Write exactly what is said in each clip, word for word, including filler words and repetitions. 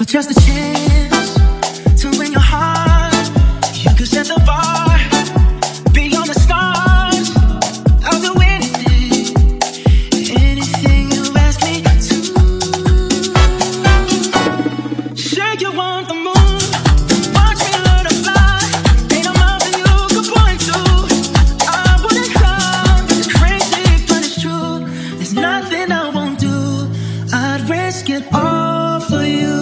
just a chance to win your heart. You could set the bar beyond the stars. I'll do anything, anything you ask me to. Say you want the moon, watch me learn to fly. Ain't a mountain you could point to. I wouldn't climb, it's crazy but it's true. There's nothing I won't do. I'd risk it all for you.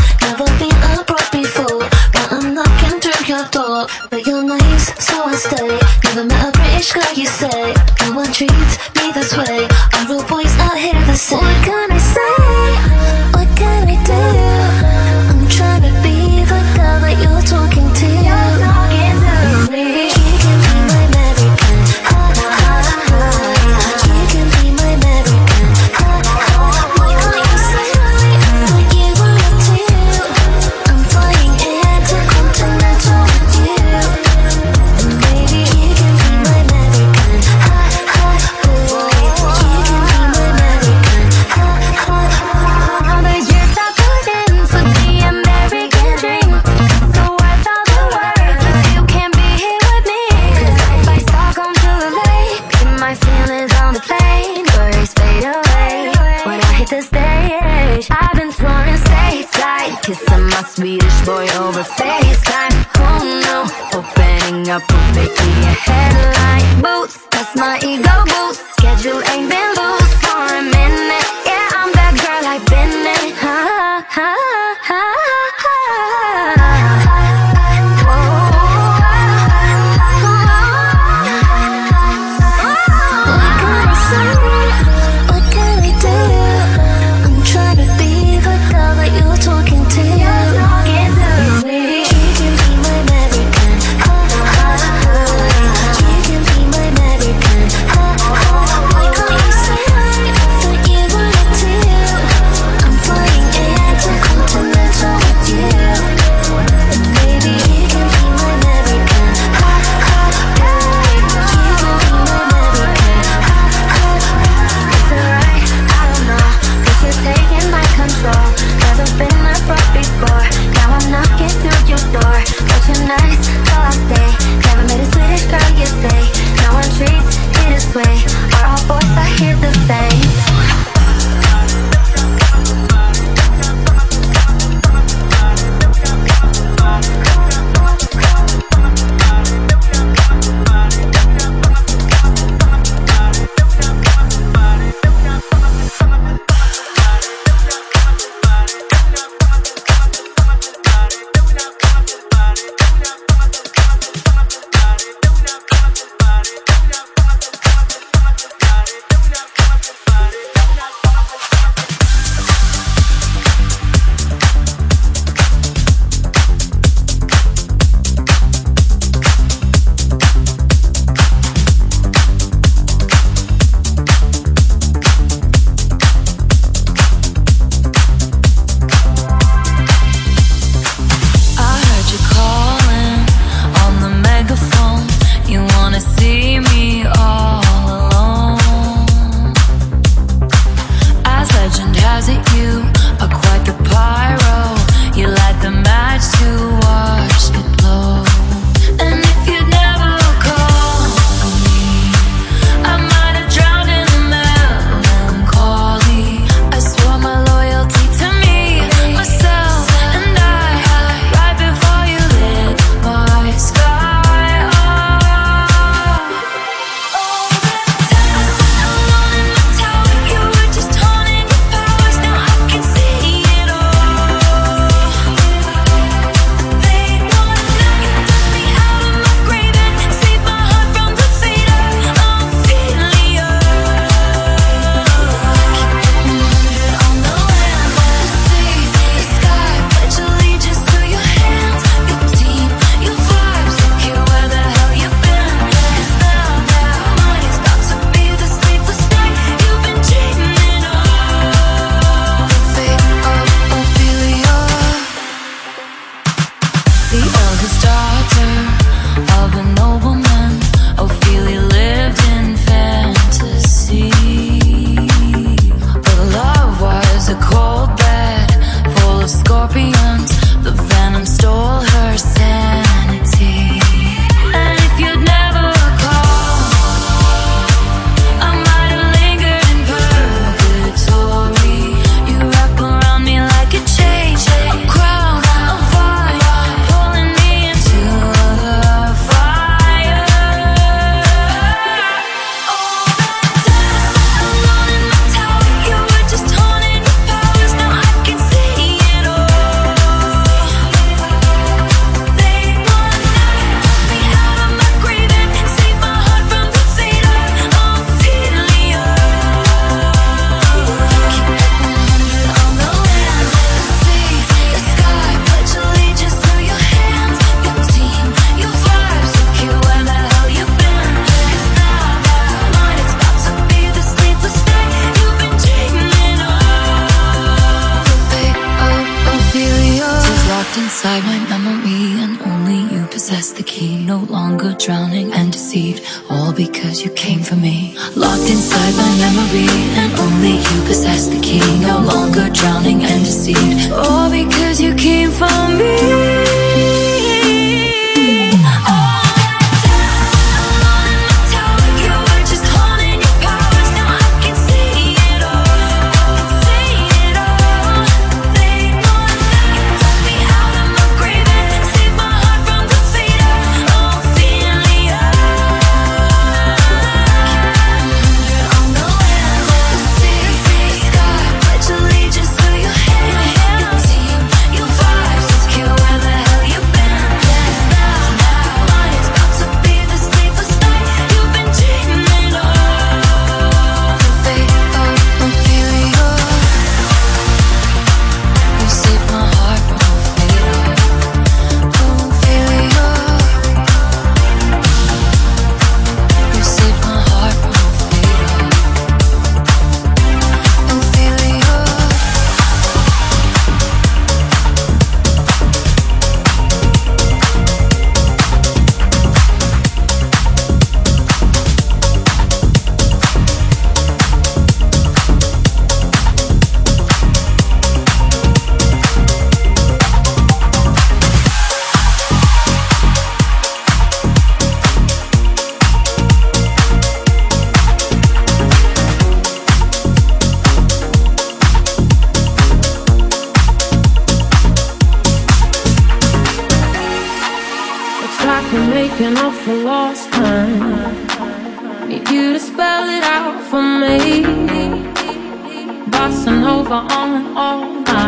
Never been abroad before, but I'm knocking through your door. But you're nice, so I stay. Never met a British girl, you say. No one treats me this way. All rude boys out here the same. What can I say? What can I do? I'm trying to be the girl that you're talking to. You're talking to me. You can be my American. Ha ha ha. You can be my American. Ha ha. Why can't you say what you want to? I'm flying intercontinental with you. And baby, you can be my American. Ha ha. Boy, you can be my American. Ha ha. All the years I put in for the American dream, so worth all the work if you can't be here with me. 'Cause if I Stockholm to the lake, keep my feelings on the plane, worries fade away when I hit the stage. I've been flying stateside, kissing my Swedish boy over FaceTime. Oh no, opening up will make me a headline. Boots, that's my ego boost. Schedule ain't been loose for a minute. Yeah, I'm that girl I've been in. Ha ha ha ha. What can I say? What can I do? I'm trying to be the girl that you're talking to. You're talking to me. You can be my American. Ha ha ha. You can be my American. Ha ha. Why can't you say Locked inside my memory, and only you possess the key. No longer drowning and deceived, all because you came for me. Locked inside my memory, and only you possess the key. No longer drowning and deceived, all because you came for me. Making up for lost time. Need you to spell it out for me. Bossing over on all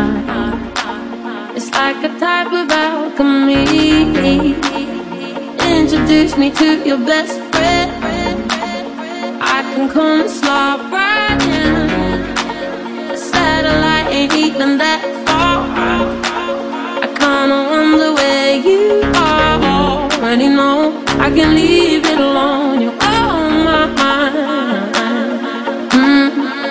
night. It's like a type of alchemy. Introduce me to your best friend. I can come and slide right in. The satellite ain't even that far. I kinda wonder where you are. Already know I can leave it alone. You're on my mind. mm.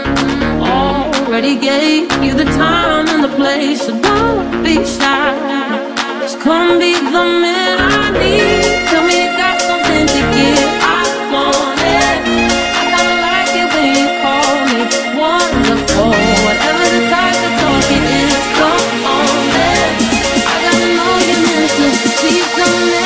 Already gave you the time and the place, so don't be shy. Just come be the man I need. Tell me you got something to give. I want it. I kinda like it when you call me wonderful. Whatever the type of talk it is, come on, man. I gotta know you're meant to be the man.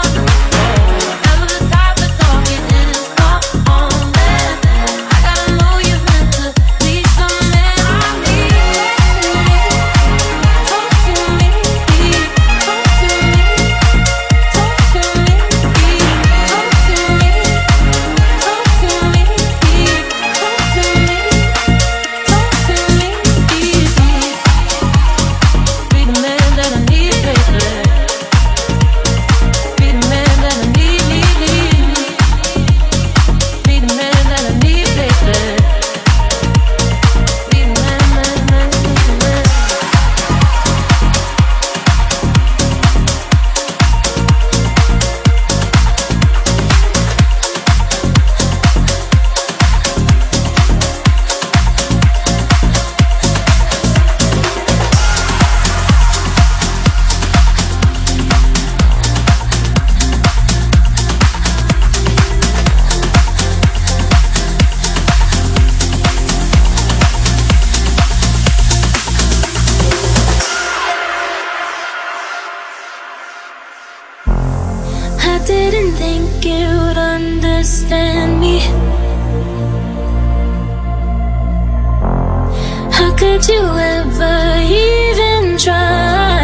I gotta know understand me? How could you ever even try?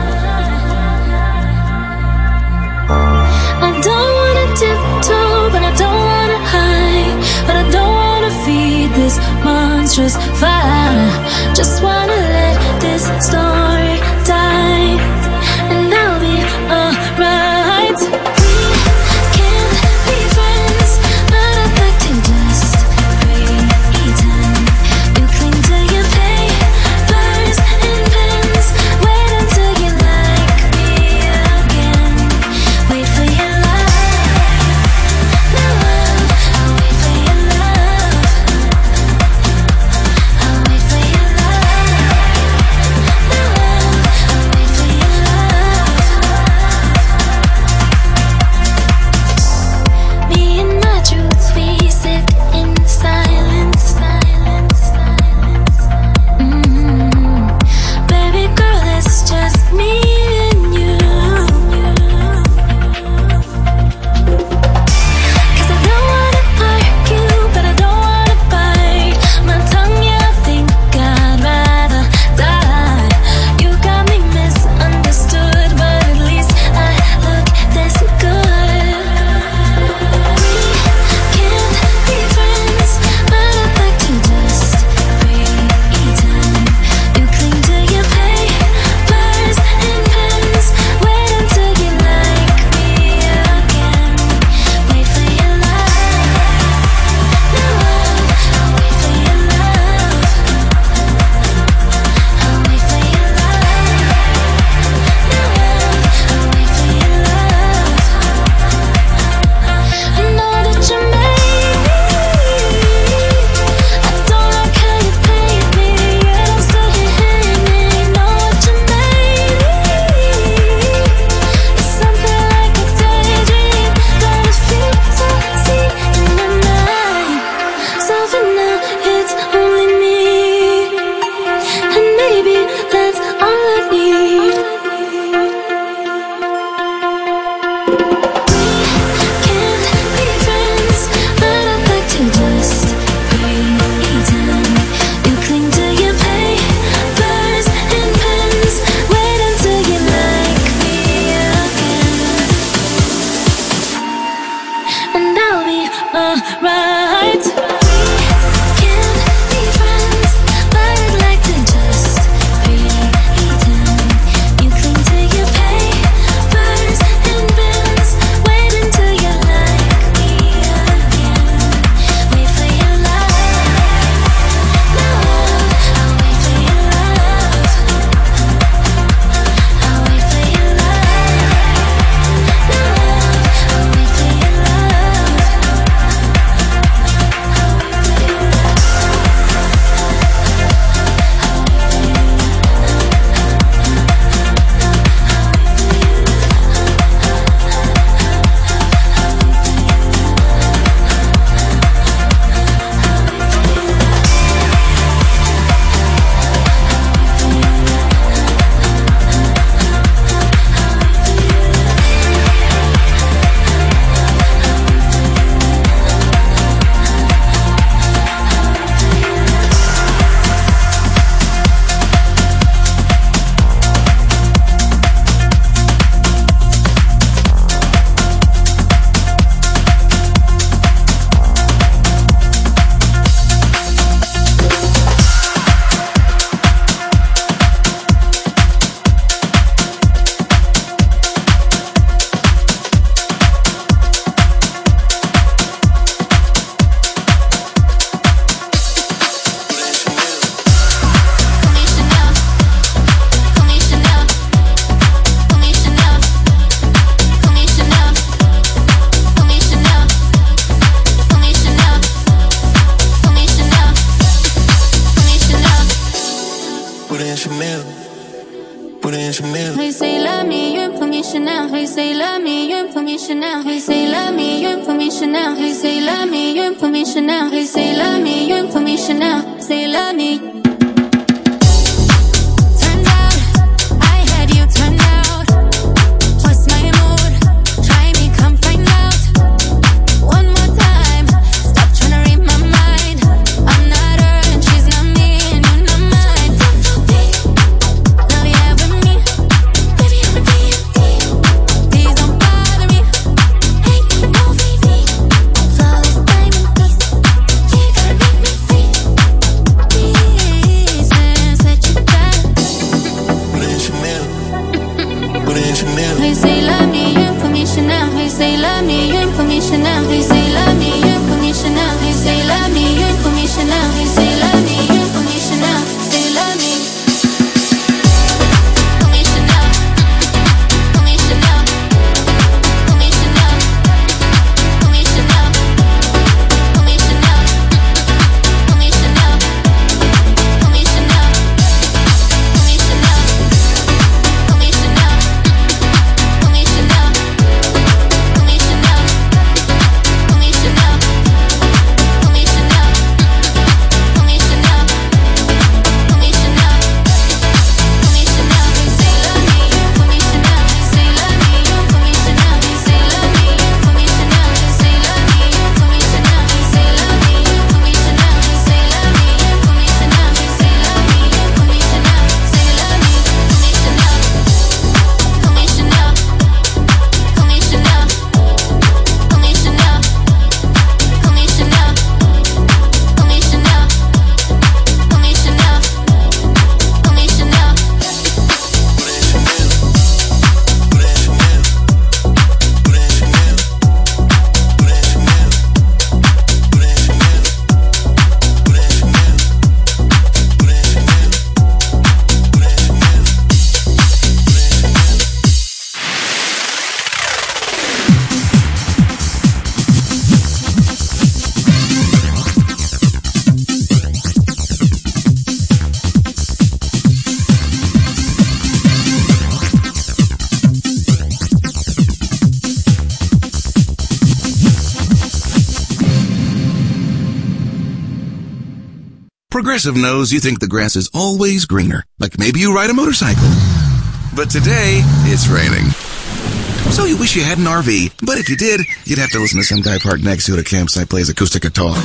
I don't wanna tiptoe, but I don't wanna hide, but I don't wanna feed this monstrous fire. Just wanna let this story die, and I'll be alright. We can't be friends, but I'd like to just pretend. You cling to your papers and pens. Wait until you like me again. Wait for your love. No love, I'll wait for your love. I'll wait for your love. No love, I'll wait for your love. Me and my truth, we sit in silence. Silence, silence. Mm-hmm. Baby girl, it's just me and you. 'Cause I don't wanna argue, but I don't wanna bite my tongue. Yeah, I think I'd rather die. You got me misunderstood, but at least I look this good. We can't be friends, but I'd like to just pretend. You cling to your papers and pens. Wait until you like me again. Wait for your love. No love, I'll wait for your love. I'll wait for your love. No love, I'll wait for your love. I know that you made me. I don't like how you paint me. You don't say you hate me. Know what you made me. It's something like a daydream. Got a few to see in the night. So for now, it's only me, and maybe that's all I need. We can't be friends, but I'd like to just pretend. You cling to your papers and pens. Wait until you like me again, and I'll be alright. We can't be friends, but I'd like to just pretend. You cling to your papers and pens. Wait until you like me again. Wait for your love. No love, I'll wait for your love. I'll wait for your love. No love, I'll wait for your love. Hey, say love me, you put me Chanel. Hey, say love me, you put me Chanel. Hey, say love me, you put me Chanel. Hey, say love me, you put me Chanel. Hey, say love me, you put me Chanel. Say love me. Turns out I had you turned out. What's my mood? Try me, come find out. One more Progressive knows you think the grass is always greener, like maybe you ride a motorcycle. But today, it's raining. So you wish you had an R V, but if you did, you'd have to listen to some guy parked next to you at a campsite plays acoustic guitar.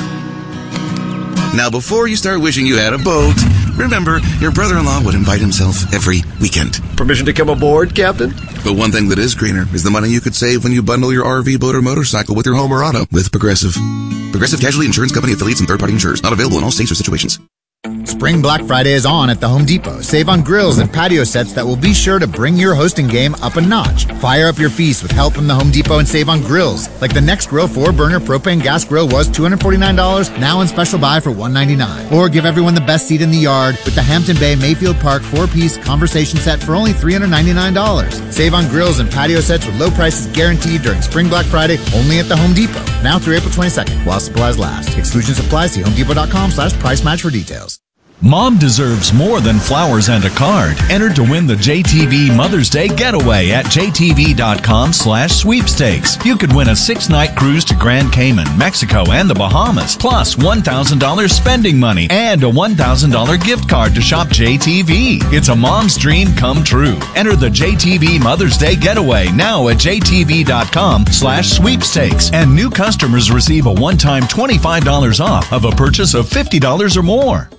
Now, before you start wishing you had a boat, remember, your brother-in-law would invite himself every weekend. Permission to come aboard, Captain? But one thing that is greener is the money you could save when you bundle your R V, boat, or motorcycle with your home or auto with Progressive. Progressive Casualty Insurance Company affiliates and third-party insurers. Not available in all states or situations. Spring Black Friday is on at the Home Depot. Save on grills and patio sets that will be sure to bring your hosting game up a notch. Fire up your feast with help from the Home Depot and save on grills. Like the Next Grill four-burner propane gas grill was two hundred forty-nine dollars, now in special buy for one hundred ninety-nine dollars. Or give everyone the best seat in the yard with the Hampton Bay Mayfield Park four-piece conversation set for only three hundred ninety-nine dollars. Save on grills and patio sets with low prices guaranteed during Spring Black Friday only at the Home Depot. Now through April twenty-second, while supplies last. Exclusions apply. See homedepot.com slash price match for details. Mom deserves more than flowers and a card. Enter to win the J T V Mother's Day Getaway at jtv.com slash sweepstakes. You could win a six-night cruise to Grand Cayman, Mexico, and the Bahamas, plus one thousand dollars spending money and a one thousand dollars gift card to shop J T V. It's a mom's dream come true. Enter the J T V Mother's Day Getaway now at jtv.com slash sweepstakes. And new customers receive a one-time twenty-five dollars off of a purchase of fifty dollars or more.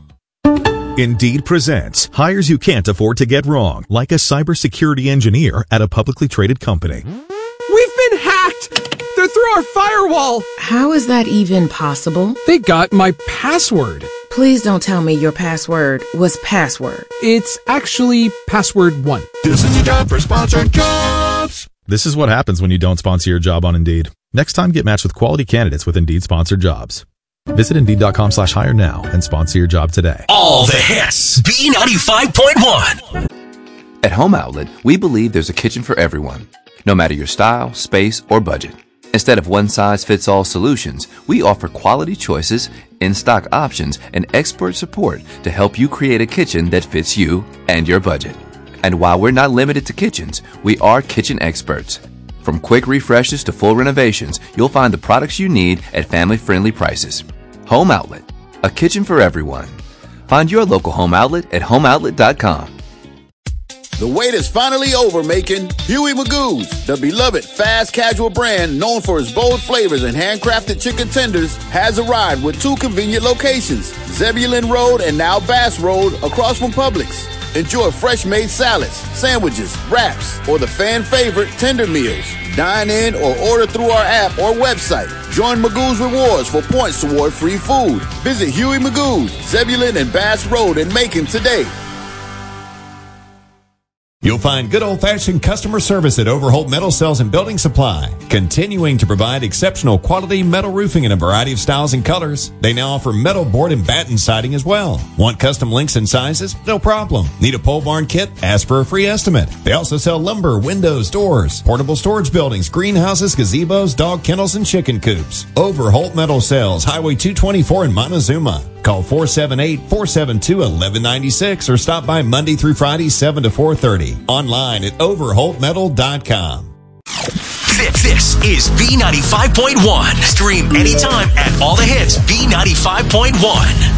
Indeed presents hires you can't afford to get wrong, like a cybersecurity engineer at a publicly traded company. We've been hacked! They're through our firewall! How is that even possible? They got my password. Please don't tell me your password was password. It's actually password one. This is your job for sponsored jobs. This is what happens when you don't sponsor your job on Indeed. Next time, get matched with quality candidates with Indeed sponsored jobs. Visit Indeed.com slash hire now and sponsor your job today. All the hits. B ninety-five point one. At Home Outlet, we believe there's a kitchen for everyone, no matter your style, space, or budget. Instead of one-size-fits-all solutions, we offer quality choices, in-stock options, and expert support to help you create a kitchen that fits you and your budget. And while we're not limited to kitchens, we are kitchen experts. From quick refreshes to full renovations, you'll find the products you need at family-friendly prices. Home Outlet, a kitchen for everyone. Find your local Home Outlet at home outlet dot com. The wait is finally over, making Huey Magoo's, the beloved fast casual brand known for its bold flavors and handcrafted chicken tenders, has arrived with two convenient locations, Zebulon Road and now Bass Road across from Publix. Enjoy fresh-made salads, sandwiches, wraps, or the fan favorite tender meals. Dine in or order through our app or website. Join Magoo's Rewards for points toward free food. Visit Huey Magoo's, Zebulon and Bass Road in Macon today. You'll find good old-fashioned customer service at Overholt Metal Sales and Building Supply, continuing to provide exceptional quality metal roofing in a variety of styles and colors. They now offer metal board and batten siding as well. Want custom lengths and sizes? No problem. Need a pole barn kit? Ask for a free estimate. They also sell lumber, windows, doors, portable storage buildings, greenhouses, gazebos, dog kennels, and chicken coops. Overholt Metal Sales, Highway two twenty-four in Montezuma. Call four seven eight, four seven two, one one nine six or stop by Monday through Friday, seven to four thirty. Online at overholt metal dot com. This, this is B ninety-five point one. Stream anytime at all the hits B ninety-five point one.